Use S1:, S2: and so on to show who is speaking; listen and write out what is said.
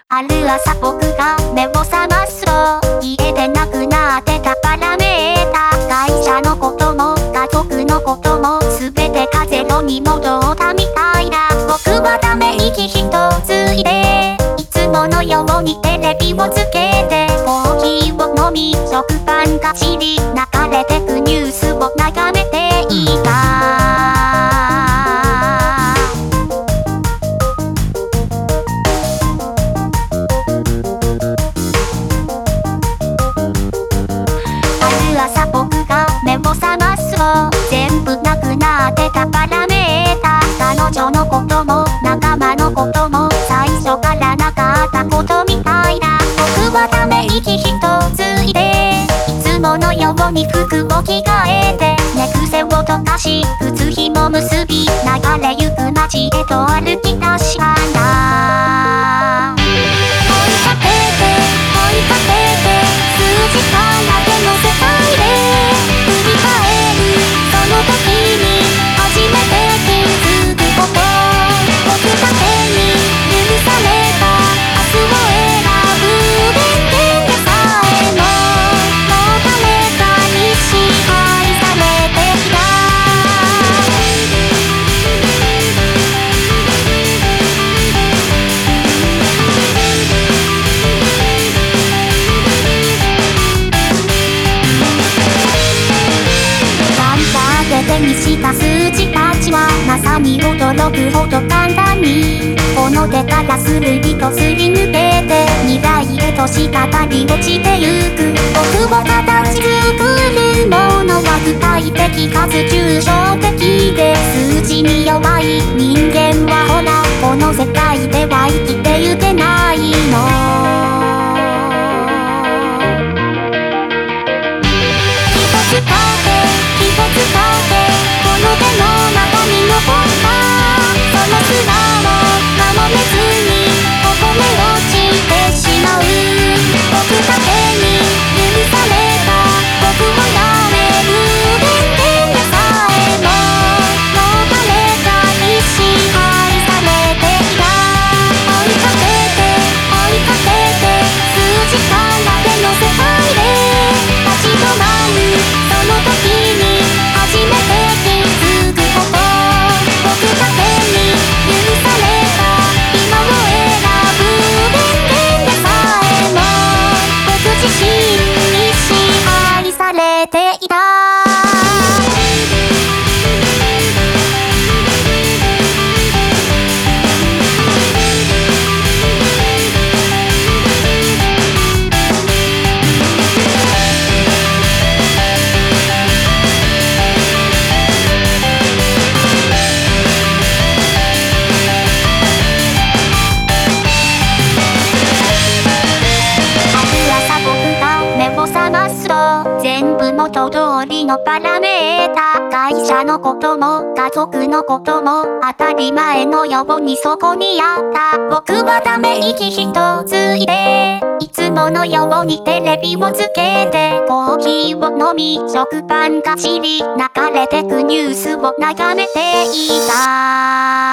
S1: ある朝僕が目を覚ますと家でなくなってたパラメーター。会社のことも家族のことも全てがゼロに戻ったみたいだ。僕はため息一つ入れ、いつものようにテレビをつけてコーヒーを飲み食パンがちり流れてくニュースを眺めていた。朝僕が目を覚ますと全部なくなってたパラメーター。彼女のことも仲間のことも最初からなかったことみたいだ。僕はため息一つ入れ、いつものように服を着替えて寝癖を溶かし靴ひも結び流れゆく街へと歩き出したんだ。追いかけて追いかけて数時間だけの世界手にした数字たちはまさに驚くほど簡単にこの手からするりとすり抜けて未来へと滴り落ちてゆく。僕を形作るものは具体的かつ抽象的で数字に弱い人間はほらこの世界では生きてゆけないの。一つだけこの手の中に残ったその砂を守れずにここめ落ちてしまう。僕だけに許された僕をやめる電でさえももう誰かに支配されていた。追いかけて数時間だけの世界で立ち止まるその時に初めて気づくこと。僕だけに許された今を選ぶ電でさえも僕自身に支配されていた。全部元通りのパラメーター。会社のことも家族のことも当たり前のようにそこにあった。僕はため息一つ入れ、いつものようにテレビをつけてコーヒーを飲み食パンがちり流れてくニュースを眺めていた。